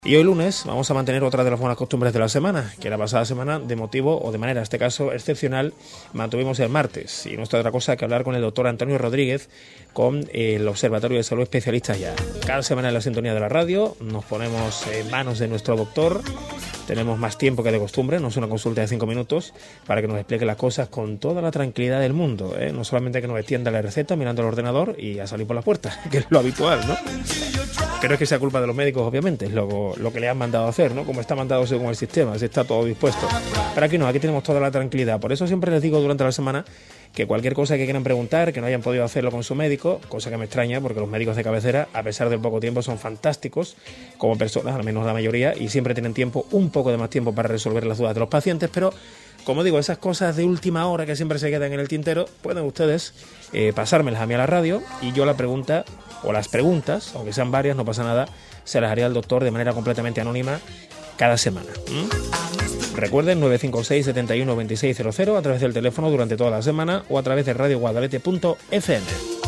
Y hoy lunes vamos a mantener otra de las buenas costumbres de la semana, que la pasada semana, de motivo o de manera, en este caso, excepcional, mantuvimos el martes. Y no está otra cosa que hablar con el doctor Antonio Rodríguez, con el Observatorio de Salud Especialistas Ya. Cada semana en la sintonía de la radio nos ponemos en manos de nuestro doctor. Tenemos más tiempo que de costumbre, no es una consulta de 5 minutos, para que nos explique las cosas con toda la tranquilidad del mundo, ¿eh? No solamente que nos extienda la receta mirando el ordenador y a salir por la puerta, que es lo habitual, ¿no? Que no es que sea culpa de los médicos, obviamente, es lo que le han mandado a hacer, ¿no? Como está mandado según el sistema, si está todo dispuesto. Pero aquí no, aquí tenemos toda la tranquilidad. Por eso siempre les digo durante la semana que cualquier cosa que quieran preguntar, que no hayan podido hacerlo con su médico, cosa que me extraña porque los médicos de cabecera, a pesar del poco tiempo, son fantásticos como personas, al menos la mayoría, y siempre tienen tiempo, un poco de más tiempo para resolver las dudas de los pacientes, pero como digo, esas cosas de última hora que siempre se quedan en el tintero, pueden ustedes pasármelas a mí a la radio y yo la pregunta, o las preguntas, aunque sean varias, no pasa nada, se las haría al doctor de manera completamente anónima cada semana. Recuerden, 956 71 2600 a través del teléfono durante toda la semana o a través de radioguadalete.fm.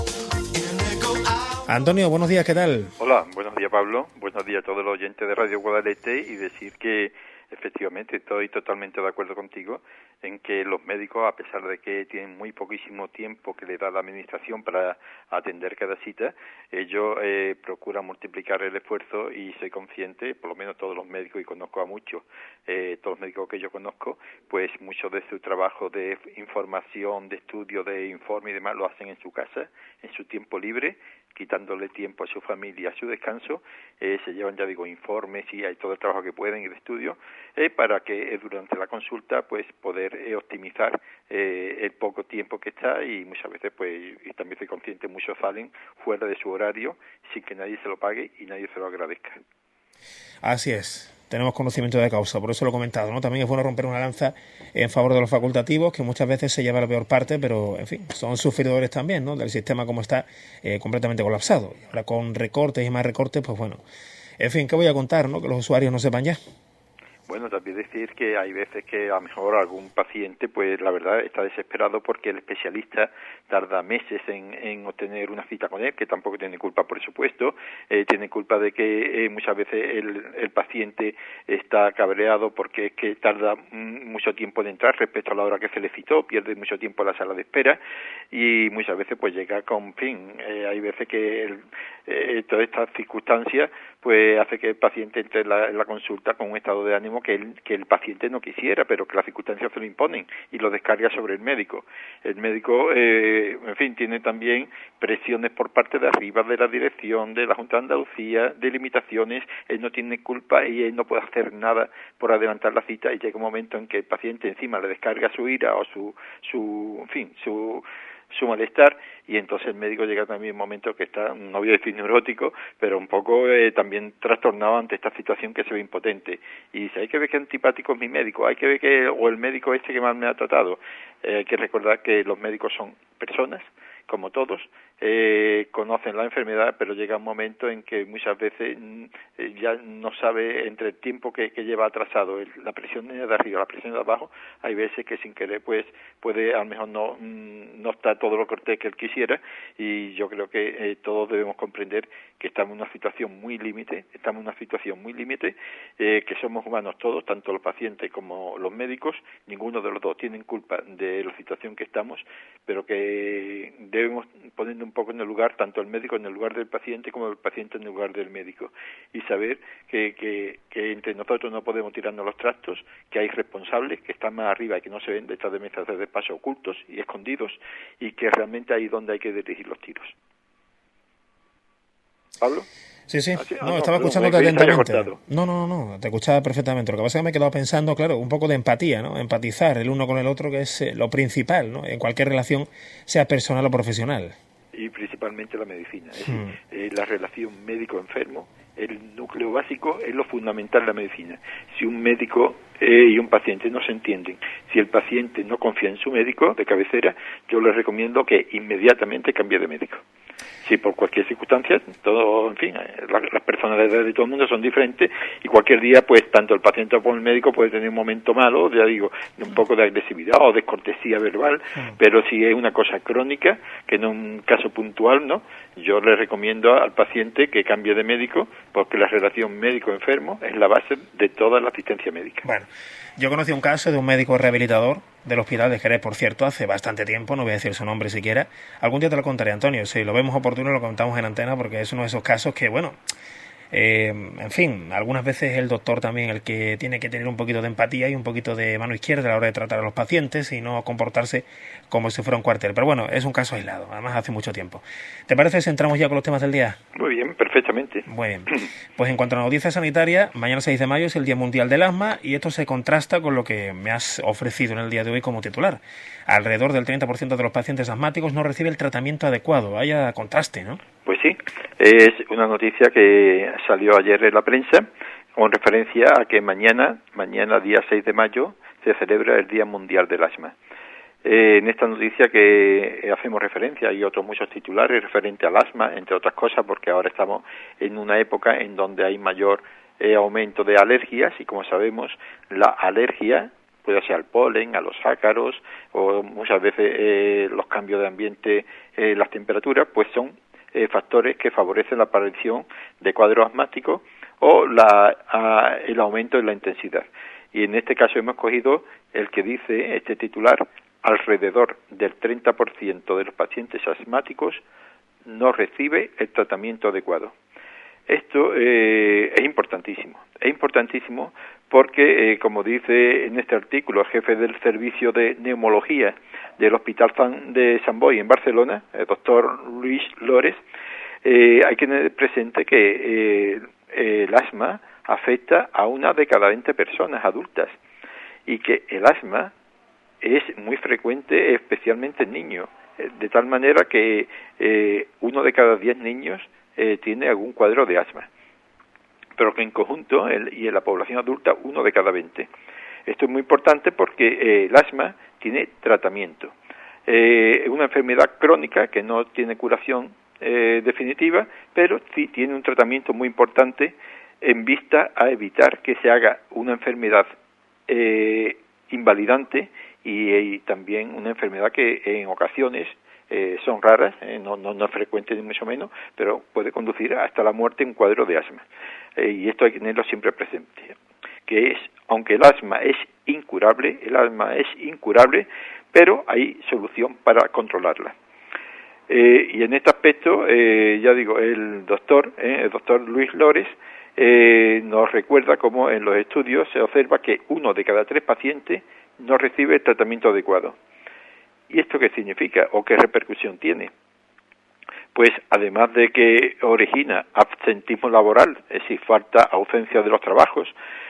Antonio, buenos días, ¿qué tal? Hola, buenos días, Pablo. Buenos días a todos los oyentes de Radio Guadalete y decir que efectivamente estoy totalmente de acuerdo contigo en que los médicos, a pesar de que tienen muy poquísimo tiempo que le da la administración para atender cada cita, ellos procuran multiplicar el esfuerzo y soy consciente, por lo menos todos los médicos, y conozco a muchos, todos los médicos que yo conozco, pues mucho de su trabajo de información, de estudio, de informe y demás lo hacen en su casa, en su tiempo libre, quitándole tiempo a su familia, a su descanso, se llevan, ya digo, informes y hay todo el trabajo que pueden y de estudio, para que durante la consulta pues poder optimizar el poco tiempo que está y muchas veces pues, y también soy consciente, muchos salen fuera de su horario sin que nadie se lo pague y nadie se lo agradezca. Así es. Tenemos conocimiento de causa, por eso lo he comentado, ¿no? También es bueno romper una lanza en favor de los facultativos, que muchas veces se lleva la peor parte, pero, en fin, son sufridores también, ¿no? Del sistema como está completamente colapsado. Y ahora con recortes y más recortes, pues bueno. En fin, ¿qué voy a contar, no? Que los usuarios no sepan ya. Bueno, también decir que hay veces que a lo mejor algún paciente, pues la verdad está desesperado porque el especialista tarda meses en obtener una cita con él, que tampoco tiene culpa, por supuesto, tiene culpa de que muchas veces el paciente está cabreado porque es que tarda mucho tiempo en entrar respecto a la hora que se le citó, pierde mucho tiempo en la sala de espera y muchas veces pues llega con fin. Hay veces que todas estas circunstancias pues hace que el paciente entre en la consulta con un estado de ánimo que el paciente no quisiera, pero que las circunstancias se lo imponen y lo descarga sobre el médico. El médico, en fin, tiene también presiones por parte de arriba, de la dirección, de la Junta de Andalucía, de limitaciones, él no tiene culpa y él no puede hacer nada por adelantar la cita y llega un momento en que el paciente encima le descarga su ira o su malestar y entonces el médico llega también un momento que está, no voy a decir neurótico, pero un poco también trastornado ante esta situación que se ve impotente y dice, hay que ver qué antipático es mi médico, hay que ver o el médico que más me ha tratado, hay que recordar que los médicos son personas como todos, conocen la enfermedad, pero llega un momento en que muchas veces ya no sabe entre el tiempo que lleva atrasado la presión de arriba, la presión de abajo, hay veces que sin querer pues puede a lo mejor no está todo lo cortés que él quisiera y yo creo que todos debemos comprender que estamos en una situación muy límite, que somos humanos todos, tanto los pacientes como los médicos, ninguno de los dos tienen culpa de la situación que estamos, pero que debemos ponernos un poco en el lugar, tanto el médico en el lugar del paciente como el paciente en el lugar del médico y saber que entre nosotros no podemos tirarnos los trastos, que hay responsables que están más arriba y que no se ven detrás de mesas de despacho ocultos y escondidos y que realmente ahí es donde hay que dirigir los tiros. ¿Pablo? Sí. Estaba escuchándote atentamente. No, te escuchaba perfectamente. Lo que pasa es que me he quedado pensando, claro, un poco de empatía, ¿no? Empatizar el uno con el otro, que es lo principal, ¿no? En cualquier relación, sea personal o profesional. Y principalmente la medicina. Es decir, la relación médico-enfermo, el núcleo básico es lo fundamental de la medicina. Si un médico y un paciente no se entienden, si el paciente no confía en su médico de cabecera, yo le recomiendo que inmediatamente cambie de médico. Sí, por cualquier circunstancia, todo, en fin, las personalidades de todo el mundo son diferentes y cualquier día, pues, tanto el paciente como el médico puede tener un momento malo, ya digo, de un poco de agresividad o descortesía verbal, pero si es una cosa crónica, que no es un caso puntual, ¿no? Yo le recomiendo al paciente que cambie de médico, porque la relación médico-enfermo es la base de toda la asistencia médica. Bueno, yo conocí un caso de un médico rehabilitador del Hospital de Jerez, por cierto, hace bastante tiempo, no voy a decir su nombre siquiera. Algún día te lo contaré, Antonio, si lo vemos oportuno lo contamos en antena, porque es uno de esos casos que, bueno, en fin, algunas veces el doctor también el que tiene que tener un poquito de empatía y un poquito de mano izquierda a la hora de tratar a los pacientes y no comportarse como si fuera un cuartel. Pero bueno, es un caso aislado, además hace mucho tiempo. ¿Te parece si entramos ya con los temas del día? Muy bien, perfectamente. Muy bien. Pues en cuanto a la noticia sanitaria, mañana 6 de mayo es el Día Mundial del Asma y esto se contrasta con lo que me has ofrecido en el día de hoy como titular. Alrededor del 30% de los pacientes asmáticos no recibe el tratamiento adecuado. Vaya contraste, ¿no? Pues sí, es una noticia que salió ayer en la prensa con referencia a que mañana día 6 de mayo, se celebra el Día Mundial del Asma. En esta noticia que hacemos referencia, hay otros muchos titulares referentes al asma, entre otras cosas, porque ahora estamos en una época en donde hay mayor aumento de alergias y, como sabemos, la alergia puede ser al polen, a los ácaros o muchas veces los cambios de ambiente, las temperaturas, pues son factores que favorecen la aparición de cuadros asmáticos o el aumento de la intensidad. Y en este caso hemos cogido el que dice este titular: alrededor del 30% de los pacientes asmáticos no recibe el tratamiento adecuado. Esto es importantísimo porque, como dice en este artículo el jefe del servicio de neumología del Hospital de Sant Boi en Barcelona, el doctor Luis Lores, hay que tener presente que el asma afecta a 1 de cada 20 personas adultas y que el asma es muy frecuente, especialmente en niños, de tal manera que 1 de cada 10 niños tiene algún cuadro de asma, pero que en conjunto y en la población adulta 1 de cada 20. Esto es muy importante porque el asma tiene tratamiento. Es una enfermedad crónica que no tiene curación definitiva, pero sí tiene un tratamiento muy importante en vista a evitar que se haga una enfermedad invalidante y también una enfermedad que en ocasiones son raras, no es frecuente ni mucho menos, pero puede conducir hasta la muerte en un cuadro de asma. Y esto hay que tenerlo siempre presente, que es, aunque el asma es incurable, pero hay solución para controlarla. Y en este aspecto, ya digo, el doctor Luis Lores nos recuerda cómo en los estudios se observa que 1 de cada 3 pacientes no recibe el tratamiento adecuado. ¿Y esto qué significa o qué repercusión tiene? Pues además de que origina absentismo laboral, es decir, ausencia de los trabajos,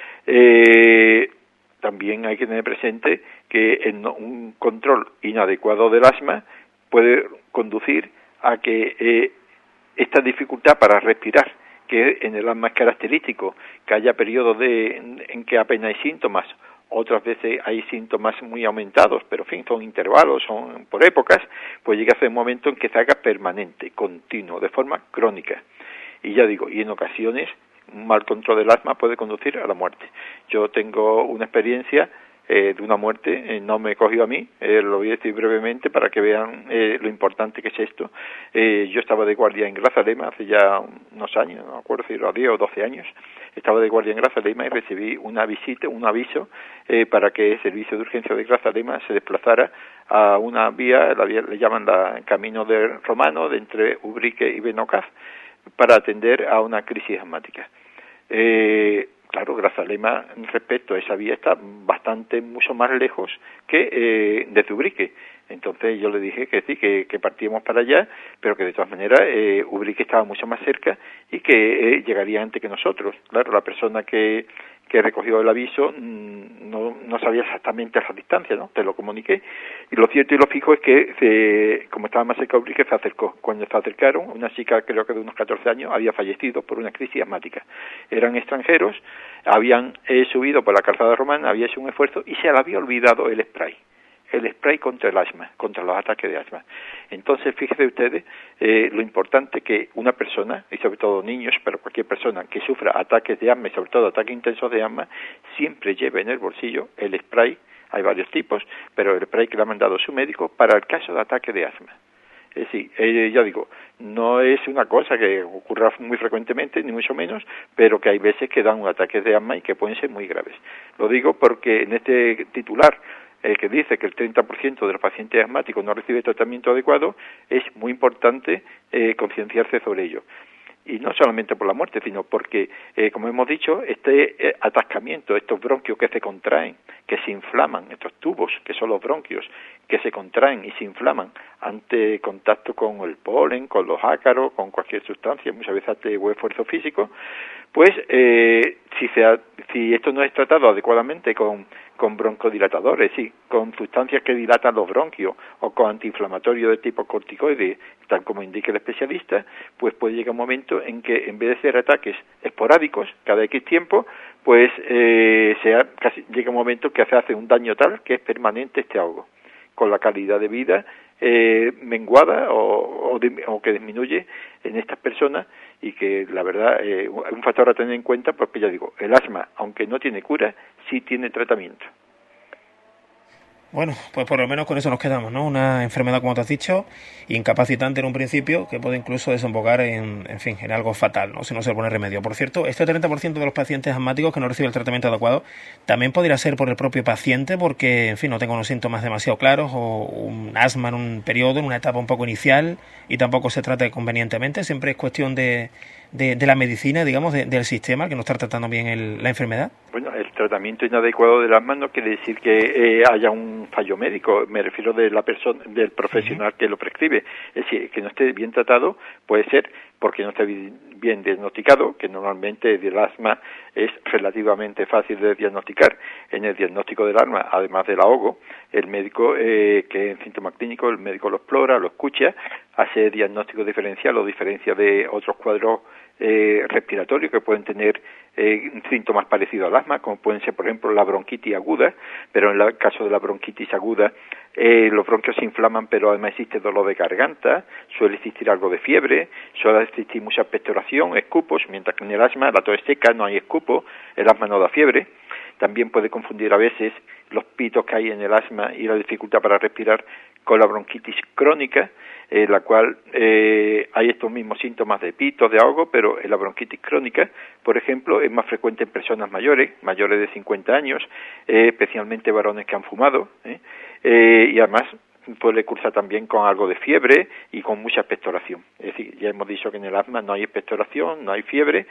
también hay que tener presente que un control inadecuado del asma puede conducir a que esta dificultad para respirar, que en el asma es característico, que haya periodos en que apenas hay síntomas, otras veces hay síntomas muy aumentados, pero en fin, son intervalos, son por épocas, pues llega a ser un momento en que se haga permanente, continuo, de forma crónica. Y ya digo, y en ocasiones un mal control del asma puede conducir a la muerte. Yo tengo una experiencia de una muerte, no me cogió a mí, lo voy a decir brevemente para que vean lo importante que es esto. Yo estaba de guardia en Grazalema hace ya unos años, no me acuerdo si era 10 o 12 años, estaba de guardia en Grazalema y recibí un aviso para que el servicio de urgencia de Grazalema se desplazara a una vía, le llaman el camino del Romano, de entre Ubrique y Benocaz, para atender a una crisis asmática. Claro, Grazalema respecto a esa vía está mucho más lejos que desde Ubrique. Entonces yo le dije que sí, que partíamos para allá, pero que de todas maneras Ubrique estaba mucho más cerca y que llegaría antes que nosotros. Claro, la persona que recogió el aviso no sabía exactamente la distancia, ¿no? Te lo comuniqué. Y lo cierto y lo fijo es que, como estaba más cerca de Ubrique, se acercó. Cuando se acercaron, una chica, creo que de unos 14 años, había fallecido por una crisis asmática. Eran extranjeros, habían subido por la calzada romana, había hecho un esfuerzo y se le había olvidado el spray. el spray contra el asma, contra los ataques de asma. Entonces, fíjense ustedes lo importante que una persona, y sobre todo niños, pero cualquier persona que sufra ataques de asma y sobre todo ataques intensos de asma, siempre lleve en el bolsillo el spray. Hay varios tipos, pero el spray que le ha mandado su médico para el caso de ataque de asma. Es decir, ya digo, no es una cosa que ocurra muy frecuentemente, ni mucho menos, pero que hay veces que dan ataques de asma y que pueden ser muy graves. Lo digo porque en este titular, que dice que el 30% de los pacientes asmáticos no recibe tratamiento adecuado, es muy importante concienciarse sobre ello. Y no solamente por la muerte, sino porque, como hemos dicho, este atascamiento, estos bronquios que se contraen, que se inflaman, estos tubos, que son los bronquios, que se contraen y se inflaman ante contacto con el polen, con los ácaros, con cualquier sustancia, muchas veces ante esfuerzo físico, pues si esto no es tratado adecuadamente con broncodilatadores, sí, con sustancias que dilatan los bronquios o con antiinflamatorios de tipo corticoide, tal como indica el especialista, pues puede llegar un momento en que en vez de ser ataques esporádicos cada X tiempo, pues llega un momento que se hace un daño tal que es permanente este ahogo, con la calidad de vida menguada o que disminuye en estas personas, y que la verdad es un factor a tener en cuenta porque ya digo, el asma, aunque no tiene cura, sí tiene tratamiento. Bueno, pues por lo menos con eso nos quedamos, ¿no? Una enfermedad, como te has dicho, incapacitante en un principio, que puede incluso desembocar en algo fatal, ¿no? Si no se le pone remedio. Por cierto, este 30% de los pacientes asmáticos que no reciben el tratamiento adecuado también podría ser por el propio paciente porque, en fin, no tenga unos síntomas demasiado claros o un asma en un periodo, en una etapa un poco inicial y tampoco se trate convenientemente. Siempre es cuestión de la medicina, digamos, del sistema, que no está tratando bien la enfermedad. Bueno, el tratamiento inadecuado del asma no quiere decir que haya un fallo médico, me refiero de la persona, del profesional que lo prescribe. Es decir, que no esté bien tratado puede ser porque no esté bien diagnosticado, que normalmente el asma es relativamente fácil de diagnosticar. En el diagnóstico del asma, además del ahogo, el médico que en síntomas clínicos, el médico lo explora, lo escucha, hace diagnóstico diferencial o diferencia de otros cuadros respiratorios que pueden tener síntomas parecidos al asma, como pueden ser, por ejemplo, la bronquitis aguda, pero en el caso de la bronquitis aguda los bronquios se inflaman, pero además existe dolor de garganta, suele existir algo de fiebre, suele existir mucha expectoración, escupos, mientras que en el asma la tos es seca, no hay escupo, el asma no da fiebre. También puede confundir a veces los pitos que hay en el asma y la dificultad para respirar con la bronquitis crónica, la cual hay estos mismos síntomas de pitos, de ahogo, pero en la bronquitis crónica, por ejemplo, es más frecuente en personas mayores de 50 años, especialmente varones que han fumado, y además puede cursar también con algo de fiebre y con mucha expectoración. Es decir, ya hemos dicho que en el asma no hay expectoración, no hay fiebre,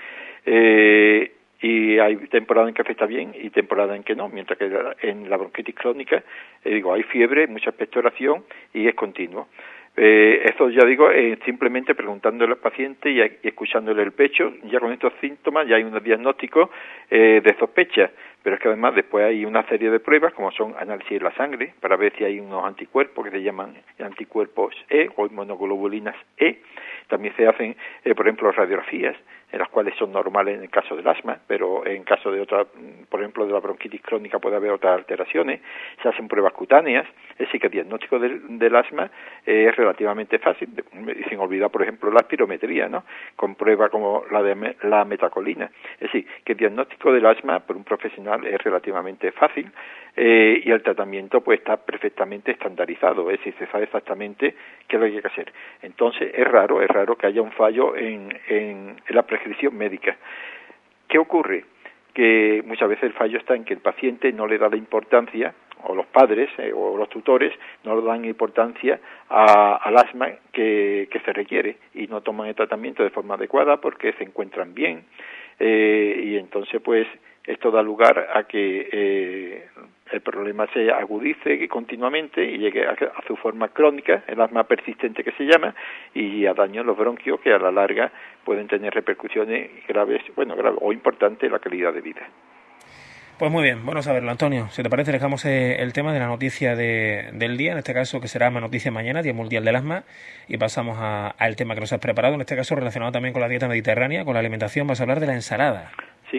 y hay temporada en que afecta bien y temporada en que no, mientras que en la bronquitis crónica, hay fiebre, mucha expectoración y es continuo. Eso ya digo, simplemente preguntándole al paciente y escuchándole el pecho, ya con estos síntomas ya hay un diagnóstico de sospecha, pero es que además después hay una serie de pruebas como son análisis de la sangre para ver si hay unos anticuerpos que se llaman anticuerpos E o inmunoglobulinas E. También se hacen, por ejemplo, radiografías, en las cuales son normales en el caso del asma, pero en caso de otra, por ejemplo, de la bronquitis crónica puede haber otras alteraciones. Se hacen pruebas cutáneas, es decir, que el diagnóstico del asma es relativamente fácil, sin olvidar, por ejemplo, la espirometría, ¿no? Con pruebas como la de la metacolina. Es decir, que el diagnóstico del asma por un profesional es relativamente fácil y el tratamiento pues está perfectamente estandarizado, es decir, se sabe exactamente qué es lo que hay que hacer. Entonces, es raro que haya un fallo en la prescripción médica. ¿Qué ocurre? Que muchas veces el fallo está en que el paciente no le da la importancia, o los padres o los tutores no le dan importancia al asma que se requiere y no toman el tratamiento de forma adecuada porque se encuentran bien, y entonces pues esto da lugar a que el problema se agudice continuamente y llegue a su forma crónica, el asma persistente que se llama, y a daño en los bronquios que a la larga pueden tener repercusiones graves o importantes en la calidad de vida. Pues muy bien, bueno saberlo, Antonio. Si te parece, dejamos el tema de la noticia del día, en este caso que será más noticia mañana, Día Mundial del Asma, y pasamos al tema que nos has preparado, en este caso relacionado también con la dieta mediterránea, con la alimentación. Vas a hablar de la ensalada. Sí,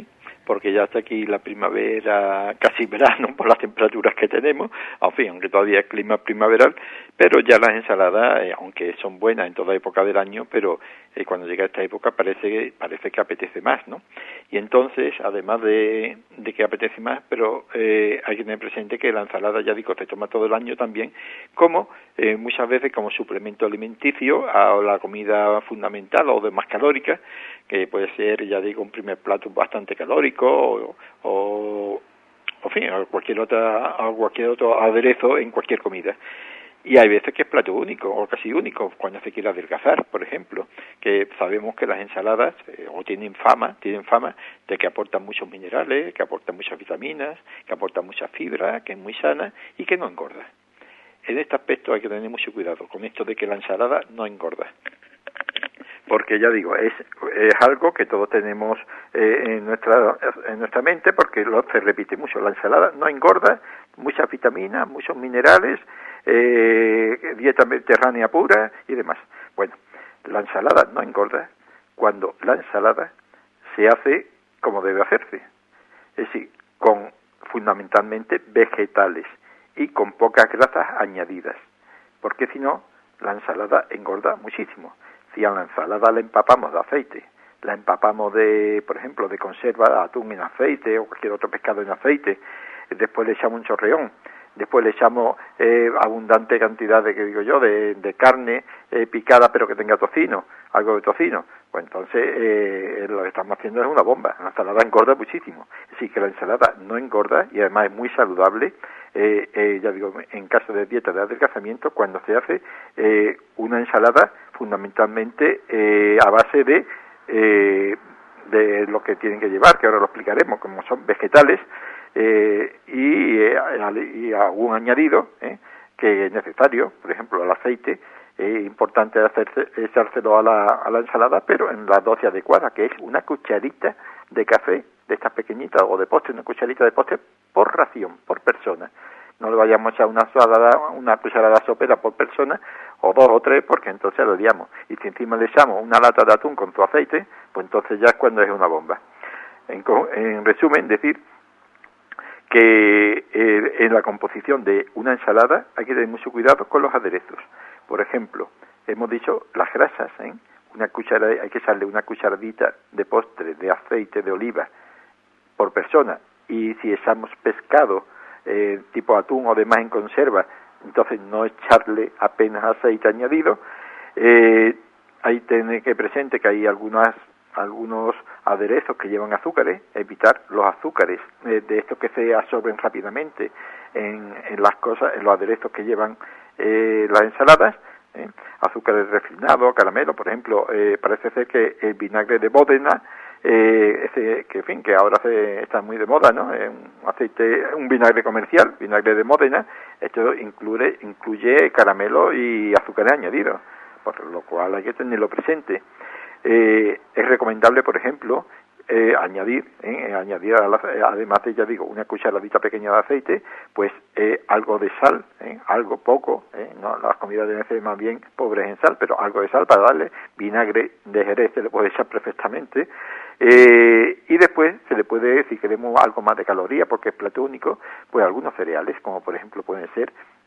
porque ya está aquí la primavera, casi verano, por las temperaturas que tenemos, en fin, aunque todavía es clima primaveral, pero ya las ensaladas, aunque son buenas en toda época del año, pero cuando llega esta época parece que apetece más, ¿no? Y entonces, además de que apetece más, pero hay que tener presente que la ensalada, ya digo, se toma todo el año también, como muchas veces como suplemento alimenticio a la comida fundamental o de más calórica, que puede ser, ya digo, un primer plato bastante calórico o en fin, cualquier otro aderezo en cualquier comida. Y hay veces que es plato único o casi único cuando se quiere adelgazar, por ejemplo, que sabemos que las ensaladas tienen fama de que aportan muchos minerales, que aportan muchas vitaminas, que aportan mucha fibra, que es muy sana y que no engorda. En este aspecto hay que tener mucho cuidado con esto de que la ensalada no engorda. Porque ya digo, es algo que todos tenemos en nuestra mente, porque se repite mucho. La ensalada no engorda, muchas vitaminas, muchos minerales, dieta mediterránea pura y demás. Bueno, la ensalada no engorda cuando la ensalada se hace como debe hacerse, es decir, con fundamentalmente vegetales y con pocas grasas añadidas, porque si no, la ensalada engorda muchísimo. Si a la ensalada la empapamos de aceite, la empapamos por ejemplo, de conserva de atún en aceite o cualquier otro pescado en aceite, después le echamos un chorreón, después le echamos abundante cantidad de carne picada pero que tenga tocino, algo de tocino, pues entonces lo que estamos haciendo es una bomba. La ensalada engorda muchísimo. Así que la ensalada no engorda y además es muy saludable, ya digo, en caso de dieta de adelgazamiento, cuando se hace una ensalada fundamentalmente a base de lo que tienen que llevar, que ahora lo explicaremos, como son vegetales, y algún añadido que es necesario, por ejemplo el aceite, es importante echárselo a la ensalada, pero en la dosis adecuada, que es una cucharita de café, de estas pequeñitas, o de postre, una cucharita de postre por ración, por persona. No le vayamos a echar una cucharada sopera por persona, o 2 o 3, porque entonces lo liamos. Y si encima le echamos una lata de atún con su aceite, pues entonces ya es cuando es una bomba. En resumen, decir que en la composición de una ensalada hay que tener mucho cuidado con los aderezos. Por ejemplo, hemos dicho las grasas, hay que echarle una cucharadita de postre de aceite de oliva por persona, y si echamos pescado tipo atún o demás en conserva, entonces no echarle apenas aceite añadido. Hay que tener presente que hay algunos aderezos que llevan azúcares, evitar los azúcares de estos que se absorben rápidamente en los aderezos que llevan las ensaladas, azúcares refinados, caramelo, por ejemplo, parece ser que el vinagre de Módena, que ahora está muy de moda, ¿no? Un vinagre comercial, vinagre de Módena, esto incluye caramelo y azúcares añadidos, por lo cual hay que tenerlo presente. Es recomendable, por ejemplo, añadir además de, ya digo, una cucharadita pequeña de aceite, pues algo de sal, algo poco, no, las comidas deben ser más bien pobres en sal, pero algo de sal para darle. Vinagre de Jerez se le puede echar perfectamente, y después se le puede, si queremos algo más de caloría porque es plato único, pues algunos cereales, como por ejemplo pueden ser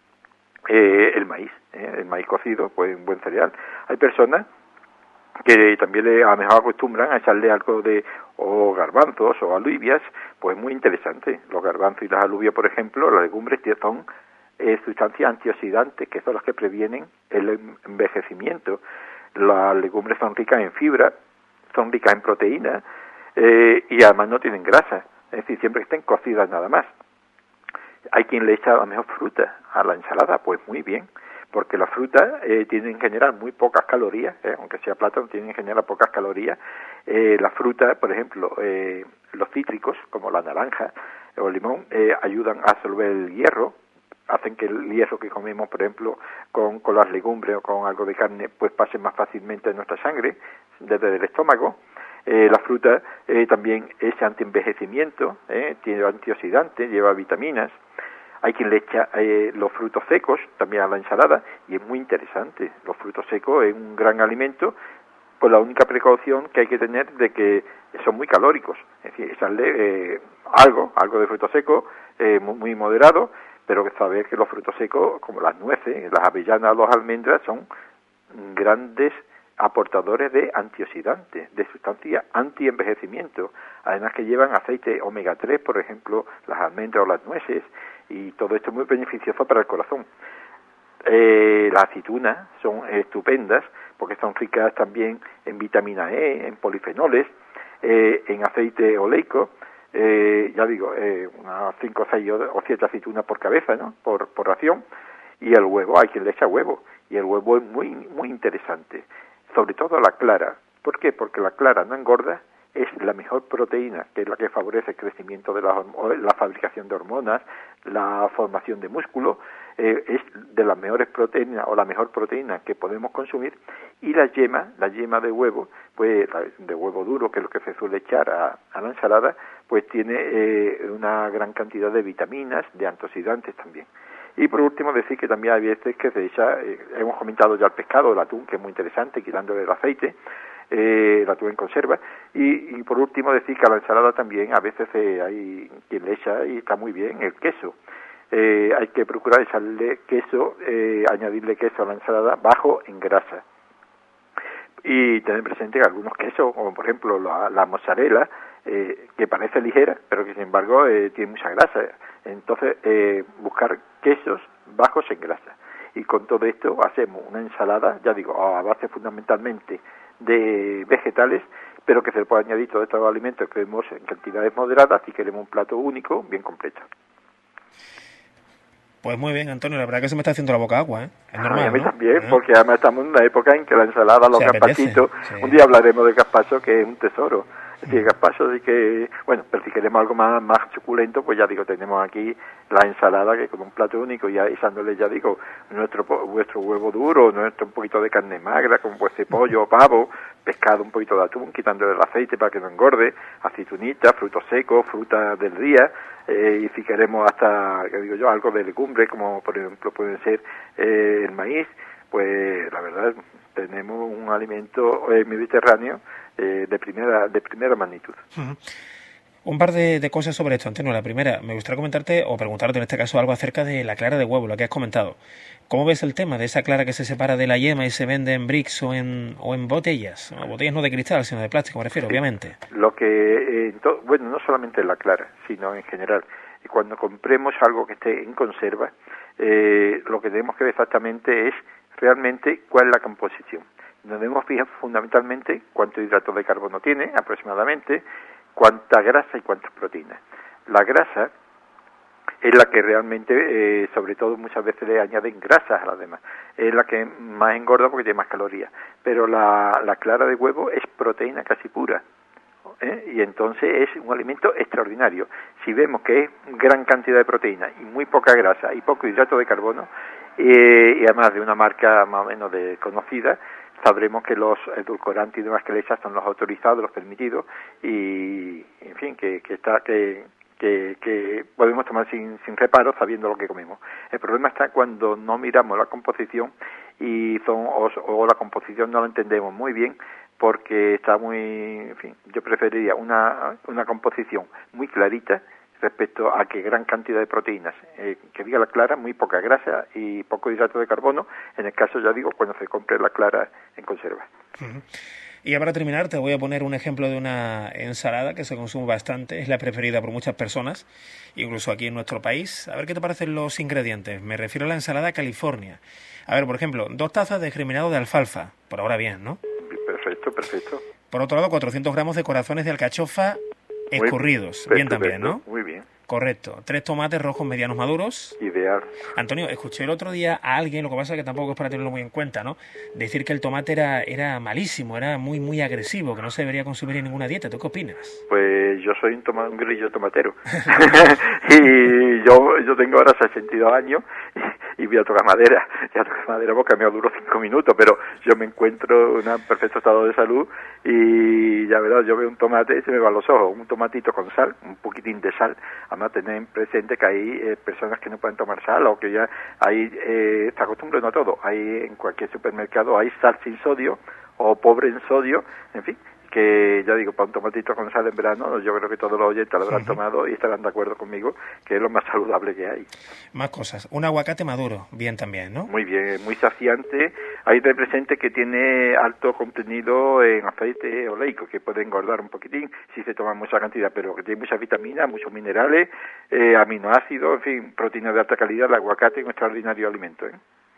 el maíz cocido, pues un buen cereal. Hay personas que también a lo mejor acostumbran a echarle algo de garbanzos o alubias, pues muy interesante. Los garbanzos y las alubias, por ejemplo, las legumbres son sustancias antioxidantes, que son las que previenen el envejecimiento. Las legumbres son ricas en fibra, son ricas en proteínas, y además no tienen grasa, es decir, siempre que estén cocidas nada más. Hay quien le echa a lo mejor fruta a la ensalada, pues muy bien, porque las frutas tienen en general muy pocas calorías, aunque sea plátano, tienen en general pocas calorías. Las frutas, por ejemplo, los cítricos, como la naranja o el limón, ayudan a absorber el hierro, hacen que el hierro que comemos, por ejemplo, con las legumbres o con algo de carne, pues pase más fácilmente en nuestra sangre, desde el estómago. La fruta también es antienvejecimiento, tiene antioxidantes, lleva vitaminas. Hay quien le echa los frutos secos también a la ensalada, y es muy interesante. Los frutos secos es un gran alimento pues la única precaución que hay que tener de que son muy calóricos, es decir, echarle algo de fruto seco, muy moderado, pero que saber que los frutos secos, como las nueces, las avellanas, las almendras, son grandes aportadores de antioxidantes, de sustancias anti-envejecimiento, además que llevan aceite omega 3, por ejemplo, las almendras o las nueces, y todo esto es muy beneficioso para el corazón. Las aceitunas son estupendas porque están ricas también en vitamina E, en polifenoles, en aceite oleico, ya digo, unas 5, 6 o 7 aceitunas por cabeza, ¿no? Por ración, y el huevo, hay quien le echa huevo, y el huevo es muy, muy interesante, sobre todo la clara. ¿Por qué? Porque la clara no engorda, es la mejor proteína, que es la que favorece el crecimiento de la fabricación de hormonas, la formación de músculo, es de las mejores proteínas o la mejor proteína que podemos consumir, y la yema de huevo, pues de huevo duro, que es lo que se suele echar a la ensalada, pues tiene una gran cantidad de vitaminas, de antioxidantes también. Y por último decir que también hay veces que se echa, hemos comentado ya el pescado, el atún, que es muy interesante, quitándole el aceite, el atún en conserva, y por último decir que a la ensalada también a veces hay quien le echa, y está muy bien, el queso. Hay que procurar echarle queso, añadirle queso a la ensalada bajo en grasa. Y tener presente que algunos quesos, como por ejemplo la mozzarella, que parece ligera, pero que sin embargo tiene mucha grasa. Entonces, buscar quesos bajos en grasa. Y con todo esto hacemos una ensalada, ya digo, a base fundamentalmente de vegetales, pero que se le puede añadir todos estos alimentos que vemos en cantidades moderadas y queremos un plato único, bien completo. Pues muy bien, Antonio, la verdad que se me está haciendo la boca agua, ¿eh? Es normal, a mí ¿no? también, porque además estamos en una época en que la ensalada, los gazpachitos, sí. Un día hablaremos del gazpacho, que es un tesoro. Es decir, gazpacho, así que, bueno, pero si queremos algo más suculento, pues ya digo, tenemos aquí la ensalada, que con un plato único, y echándole, ya digo, vuestro huevo duro, un poquito de carne magra, con vuestro pollo o pavo, pescado, un poquito de atún, quitándole el aceite para que no engorde, aceitunitas, frutos secos, frutas del día, y si queremos hasta, que digo yo, algo de legumbre, como por ejemplo pueden ser el maíz, pues la verdad tenemos un alimento mediterráneo de primera magnitud. Uh-huh. Un par de cosas sobre esto, Antonio. La primera, me gustaría comentarte o preguntarte en este caso algo acerca de la clara de huevo, lo que has comentado. ¿Cómo ves el tema de esa clara que se separa de la yema y se vende en bricks o en botellas? Botellas no de cristal, sino de plástico, me refiero, obviamente. Lo que, bueno, no solamente la clara, sino en general. Cuando compremos algo que esté en conserva, lo que tenemos que ver exactamente es realmente cuál es la composición. Nos debemos fijar fundamentalmente cuánto hidrato de carbono tiene aproximadamente, cuánta grasa y cuántas proteínas. La grasa es la que realmente, sobre todo muchas veces le añaden grasas a las demás, es la que más engorda porque tiene más calorías, pero la clara de huevo es proteína casi pura, y entonces es un alimento extraordinario. Si vemos que es gran cantidad de proteína y muy poca grasa y poco hidrato de carbono, y además de una marca más o menos conocida, sabremos que los edulcorantes y demás que le echan son los autorizados, los permitidos, y en fin, que podemos tomar sin reparo sabiendo lo que comemos. El problema está cuando no miramos la composición o la composición no la entendemos muy bien, porque está muy, en fin, yo preferiría una composición muy clarita respecto a que gran cantidad de proteínas, que diga la clara, muy poca grasa y poco hidrato de carbono, en el caso, ya digo, cuando se compre la clara en conserva. Uh-huh. Y ya para terminar, te voy a poner un ejemplo de una ensalada que se consume bastante, es la preferida por muchas personas, incluso aquí en nuestro país. A ver qué te parecen los ingredientes. Me refiero a la ensalada California. A ver, por ejemplo, 2 tazas de germinado de alfalfa, por ahora bien, ¿no? Perfecto. Por otro lado, 400 gramos de corazones de alcachofa escurridos. Bien también, ¿no? Muy bien. Correcto. 3 tomates rojos medianos maduros. Ideal. Antonio, escuché el otro día a alguien, lo que pasa es que tampoco es para tenerlo muy en cuenta, ¿no? Decir que el tomate era malísimo, era muy, muy agresivo, que no se debería consumir en ninguna dieta. ¿Tú qué opinas? Pues yo soy un grillo tomatero. Y yo tengo ahora 62 años y voy a tocar madera. Ya tocar madera porque me duró 5 minutos, pero yo me encuentro en un perfecto estado de salud y ya verás, yo veo un tomate y se me van los ojos. Un tomatito con sal, un poquitín de sal. Además, tener presente que hay personas que no pueden tomar sal o que ya hay, está acostumbrado a todo. Hay en cualquier supermercado hay sal sin sodio o pobre en sodio, en fin, que ya digo, para un tomatito con sal en verano, yo creo que todos los oyentes lo habrán tomado y estarán de acuerdo conmigo que es lo más saludable que hay. Más cosas. Un aguacate maduro, bien también, ¿no? Muy bien, muy saciante. Hay de presente que tiene alto contenido en aceite oleico, que puede engordar un poquitín si se toma mucha cantidad, pero que tiene muchas vitaminas, muchos minerales, aminoácidos, en fin, proteínas de alta calidad. El aguacate es un extraordinario alimento, ¿eh?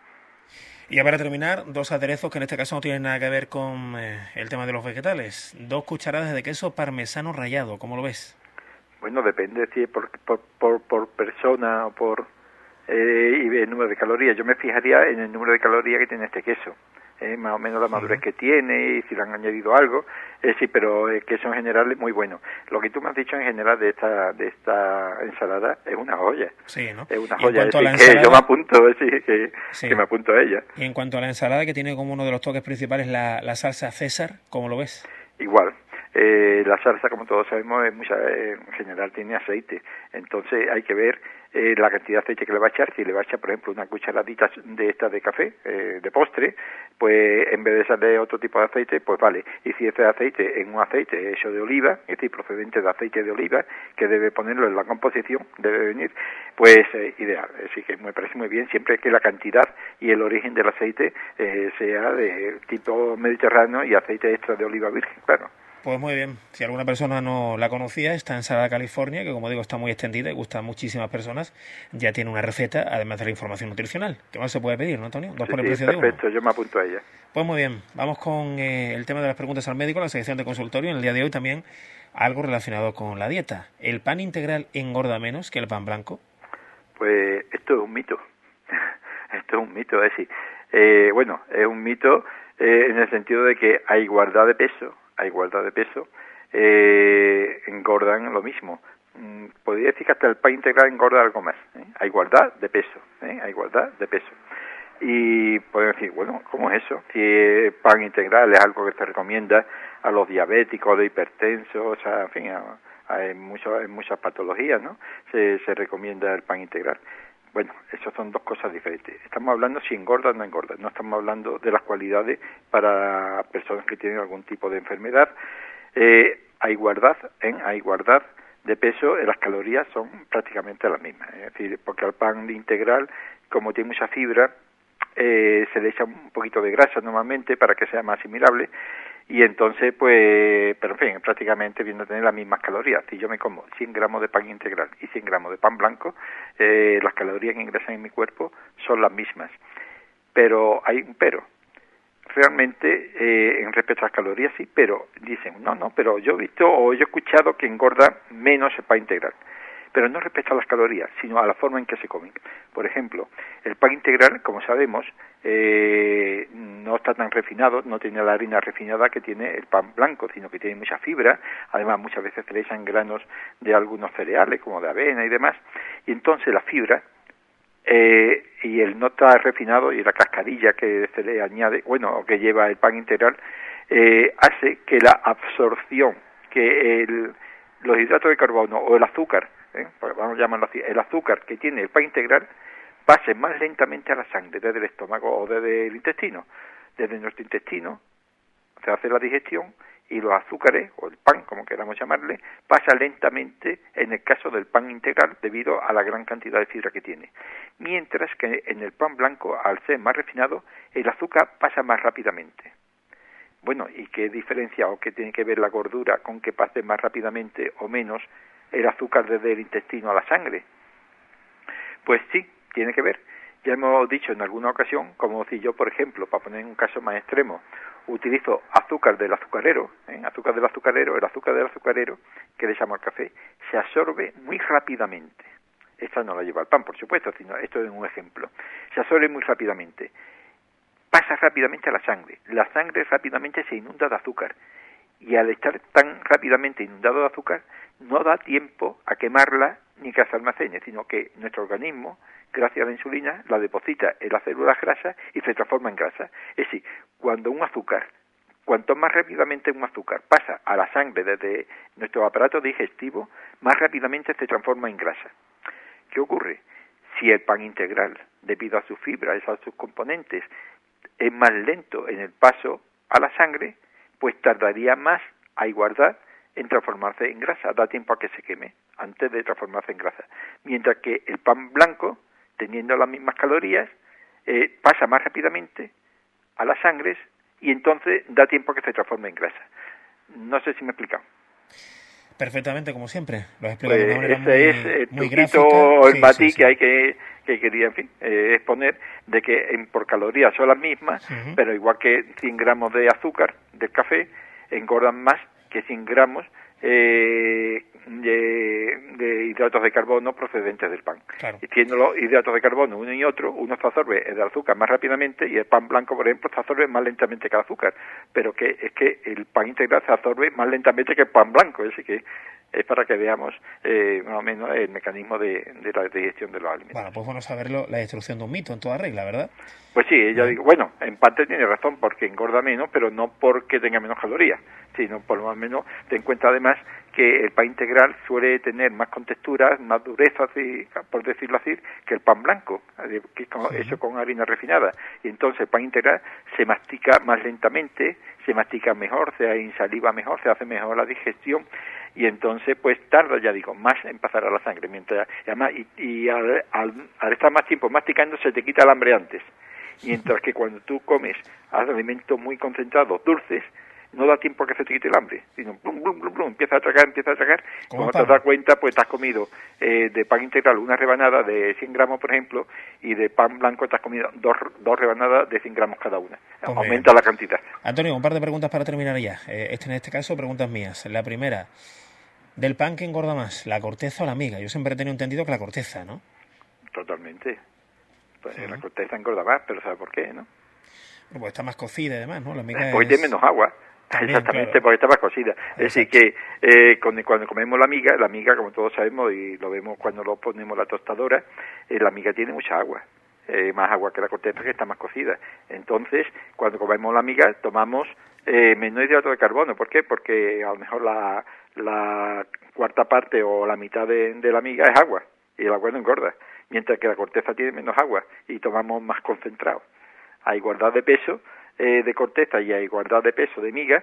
Y ya para terminar, 2 aderezos que en este caso no tienen nada que ver con el tema de los vegetales. 2 cucharadas de queso parmesano rallado, ¿cómo lo ves? Bueno, depende si es por persona o por y el número de calorías. Yo me fijaría en el número de calorías que tiene este queso, más o menos la madurez que tiene y si le han añadido algo. Sí, pero el queso en general es muy bueno. Lo que tú me has dicho en general de esta ensalada es una joya. Sí, ¿no? Es una joya, es decir, ensalada, que yo me apunto, que me apunto a ella. Y en cuanto a la ensalada, que tiene como uno de los toques principales la salsa César, ¿cómo lo ves? Igual. La salsa, como todos sabemos, en general tiene aceite. Entonces hay que ver la cantidad de aceite que le va a echar. Si le va a echar, por ejemplo, una cucharadita de esta de café, de postre, pues en vez de echarle otro tipo de aceite, pues vale. Y si ese aceite en un aceite hecho de oliva, es decir, procedente de aceite de oliva, que debe ponerlo en la composición, debe venir, pues ideal. Así que me parece muy bien, siempre que la cantidad y el origen del aceite sea de tipo mediterráneo y aceite extra de oliva virgen, claro. Pues muy bien, si alguna persona no la conocía, esta ensalada California, que como digo está muy extendida y gusta a muchísimas personas, ya tiene una receta, además de la información nutricional. ¿Qué más se puede pedir, no, Antonio? 2 por el precio de uno. Perfecto, yo me apunto a ella. Pues muy bien, vamos con el tema de las preguntas al médico, la sección de consultorio. En el día de hoy también algo relacionado con la dieta. ¿El pan integral engorda menos que el pan blanco? Pues esto es un mito. Esto es un mito, es decir, bueno, es un mito en el sentido de que a igualdad de peso, engordan lo mismo. Podría decir que hasta el pan integral engorda algo más, a igualdad de peso, a igualdad de peso. Y pueden decir, bueno, ¿cómo es eso? Si el pan integral es algo que se recomienda a los diabéticos, de hipertensos, o sea, en fin, en muchas patologías, ¿no? Se recomienda el pan integral. Bueno, eso son dos cosas diferentes. Estamos hablando si engorda o no engorda. No estamos hablando de las cualidades para personas que tienen algún tipo de enfermedad. A igualdad de peso, las calorías son prácticamente las mismas. Es decir, porque al pan integral, como tiene mucha fibra, se le echa un poquito de grasa normalmente para que sea más asimilable. Y entonces, pues, pero en fin, prácticamente viene a tener las mismas calorías. Si yo me como 100 gramos de pan integral y 100 gramos de pan blanco, las calorías que ingresan en mi cuerpo son las mismas. Pero hay un pero. Realmente, en respecto a las calorías, sí, pero dicen, no, pero yo he visto o yo he escuchado que engorda menos el pan integral. Pero no respecto a las calorías, sino a la forma en que se comen. Por ejemplo, el pan integral, como sabemos, no está tan refinado, no tiene la harina refinada que tiene el pan blanco, sino que tiene mucha fibra. Además, muchas veces se le echan granos de algunos cereales, como de avena y demás. Y entonces la fibra y el no está refinado y la cascarilla que se le añade, bueno, que lleva el pan integral, hace que la absorción, que los hidratos de carbono o el azúcar, vamos a llamarlo así, el azúcar que tiene el pan integral pase más lentamente a la sangre desde el estómago o desde el intestino. Desde nuestro intestino se hace la digestión y los azúcares, o el pan, como queramos llamarle, pasa lentamente en el caso del pan integral debido a la gran cantidad de fibra que tiene. Mientras que en el pan blanco, al ser más refinado, el azúcar pasa más rápidamente. Bueno, ¿y qué diferencia o qué tiene que ver la gordura con que pase más rápidamente o menos el azúcar desde el intestino a la sangre? Pues sí, tiene que ver. Ya hemos dicho en alguna ocasión, como si yo, por ejemplo, para poner un caso más extremo, utilizo azúcar del azucarero, el azúcar del azucarero, que le llamo al café, se absorbe muy rápidamente. Esta no la lleva el pan, por supuesto, sino esto es un ejemplo. Se absorbe muy rápidamente. Pasa rápidamente a la sangre. La sangre rápidamente se inunda de azúcar. Y al estar tan rápidamente inundado de azúcar, no da tiempo a quemarla ni que se almacene, sino que nuestro organismo, gracias a la insulina, la deposita en las células grasas y se transforma en grasa. Es decir, cuanto más rápidamente un azúcar pasa a la sangre desde nuestro aparato digestivo, más rápidamente se transforma en grasa. ¿Qué ocurre? Si el pan integral, debido a sus fibras, a sus componentes, es más lento en el paso a la sangre, pues tardaría más a igualdad en transformarse en grasa, da tiempo a que se queme antes de transformarse en grasa. Mientras que el pan blanco, teniendo las mismas calorías, pasa más rápidamente a las sangres y entonces da tiempo a que se transforme en grasa. No sé si me he explicado. Perfectamente, como siempre. Lo has explicado de una manera es el muy truquito, gráfica. el matiz que hay que quería, en fin, exponer, de que por calorías son las mismas, pero igual que 100 gramos de azúcar del café engordan más que 100 gramos de hidratos de carbono procedentes del pan. Claro. Y tienen los hidratos de carbono uno y otro, uno se absorbe el azúcar más rápidamente y el pan blanco, por ejemplo, se absorbe más lentamente que el azúcar, pero que es que el pan integral se absorbe más lentamente que el pan blanco, así que es para que veamos más o menos el mecanismo de la digestión de los alimentos. Bueno, pues bueno saberlo, la destrucción de un mito en toda regla, ¿verdad? Pues sí, ella digo, bueno, en parte tiene razón porque engorda menos, pero no porque tenga menos calorías, sino por lo menos ten en cuenta además que el pan integral suele tener más contexturas, más dureza, así, por decirlo así, que el pan blanco, que es hecho con harina refinada. Y entonces el pan integral se mastica más lentamente, se mastica mejor, se insaliva mejor, se hace mejor la digestión y entonces pues tarda, ya digo, más en pasar a la sangre. Mientras, además, y al estar más tiempo masticando se te quita el hambre antes. Mientras que cuando tú comes alimentos muy concentrados, dulces, no da tiempo a que se te quite el hambre, sino blum, blum, blum, blum, empieza a tragar, cuando te das cuenta, pues te has comido de pan integral una rebanada de 100 gramos, por ejemplo, y de pan blanco te has comido dos rebanadas de 100 gramos cada una. Pues aumenta la cantidad. Antonio, un par de preguntas para terminar ya. En este caso, preguntas mías. La primera, ¿del pan que engorda más, la corteza o la miga? Yo siempre he tenido entendido que la corteza, ¿no? Totalmente. Pues la corteza engorda más, pero ¿sabe por qué, no? Pues está más cocida y demás, ¿no? La miga pues tiene menos agua. También, exactamente, claro. Porque está más cocida. Exacto. Es decir, que cuando comemos la miga, como todos sabemos, y lo vemos cuando lo ponemos en la tostadora, la miga tiene mucha agua. Más agua que la corteza, que está más cocida. Entonces, cuando comemos la miga, tomamos menos hidrato de carbono. ¿Por qué? Porque a lo mejor la cuarta parte o la mitad de la miga es agua, y el agua no engorda. Mientras que la corteza tiene menos agua, y tomamos más concentrado. A igualdad de peso de corteza y a igualdad de peso de miga,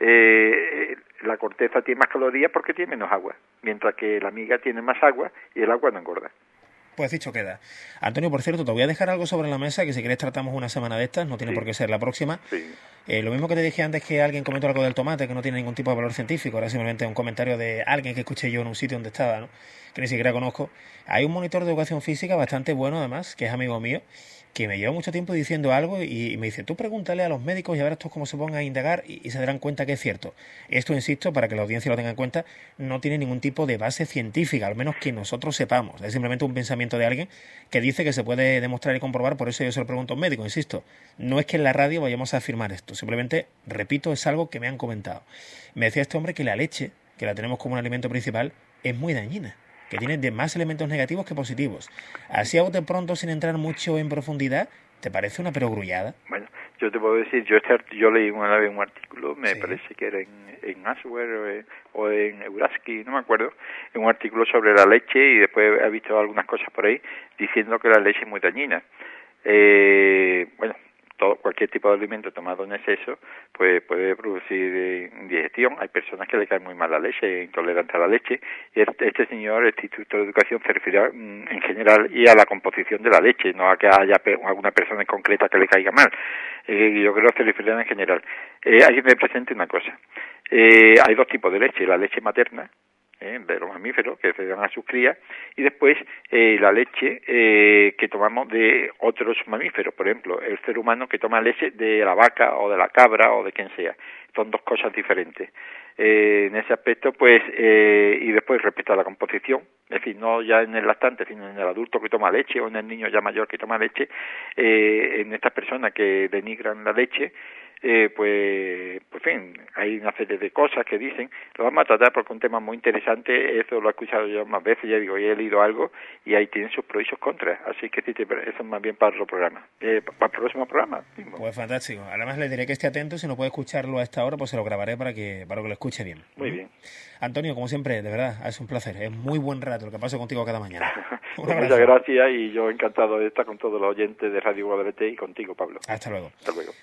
la corteza tiene más calorías porque tiene menos agua, mientras que la miga tiene más agua y el agua no engorda. Pues dicho queda. Antonio, por cierto, te voy a dejar algo sobre la mesa que si quieres tratamos una semana de estas, no tiene por qué ser la próxima. Sí. Lo mismo que te dije antes que alguien comentó algo del tomate, que no tiene ningún tipo de valor científico, era simplemente un comentario de alguien que escuché yo en un sitio donde estaba, ¿no? Que ni siquiera conozco. Hay un monitor de educación física bastante bueno, además, que es amigo mío, que me lleva mucho tiempo diciendo algo y me dice, tú pregúntale a los médicos y a ver estos cómo se pongan a indagar y se darán cuenta que es cierto. Esto, insisto, para que la audiencia lo tenga en cuenta, no tiene ningún tipo de base científica, al menos que nosotros sepamos. Es simplemente un pensamiento de alguien que dice que se puede demostrar y comprobar, por eso yo se lo pregunto a un médico, insisto. No es que en la radio vayamos a afirmar esto, simplemente, repito, es algo que me han comentado. Me decía este hombre que la leche, que la tenemos como un alimento principal, es muy dañina, que tiene más elementos negativos que positivos. Así a bote pronto, sin entrar mucho en profundidad, ¿te parece una perogrullada? Bueno, yo te puedo decir, yo leí una vez un artículo, me parece que era en Asware o en Euraski, no me acuerdo, en un artículo sobre la leche y después he visto algunas cosas por ahí diciendo que la leche es muy dañina. Bueno, cualquier tipo de alimento tomado en exceso pues puede producir indigestión. Hay personas que le cae muy mal la leche, intolerantes a la leche, y este señor, el Instituto de Educación, se refiere en general y a la composición de la leche, no a que haya alguna persona en concreta que le caiga mal. Yo creo que se refiere en general. Hay que tener presente una cosa. Hay dos tipos de leche: la leche materna, de los mamíferos que se dan a sus crías, y después la leche que tomamos de otros mamíferos, por ejemplo el ser humano que toma leche de la vaca o de la cabra o de quien sea. Son dos cosas diferentes en ese aspecto, pues, y después respecto a la composición, es decir, no ya en el lactante, sino en el adulto que toma leche o en el niño ya mayor que toma leche, en estas personas que denigran la leche, pues en fin, hay una serie de cosas que dicen. Lo vamos a tratar porque es un tema muy interesante, eso lo he escuchado yo más veces, ya digo, y he leído algo, y ahí tienen sus pros y sus contras, así que eso es más bien para otro programa, para el próximo programa mismo. Pues fantástico, además le diré que esté atento, si no puede escucharlo a esta hora, pues se lo grabaré para que lo escuche bien. Muy bien. Antonio, como siempre, de verdad, es un placer, es muy buen rato lo que paso contigo cada mañana. Pues muchas gracias, y yo encantado de estar con todos los oyentes de Radio Guadalete y contigo, Pablo. Hasta luego. Hasta luego.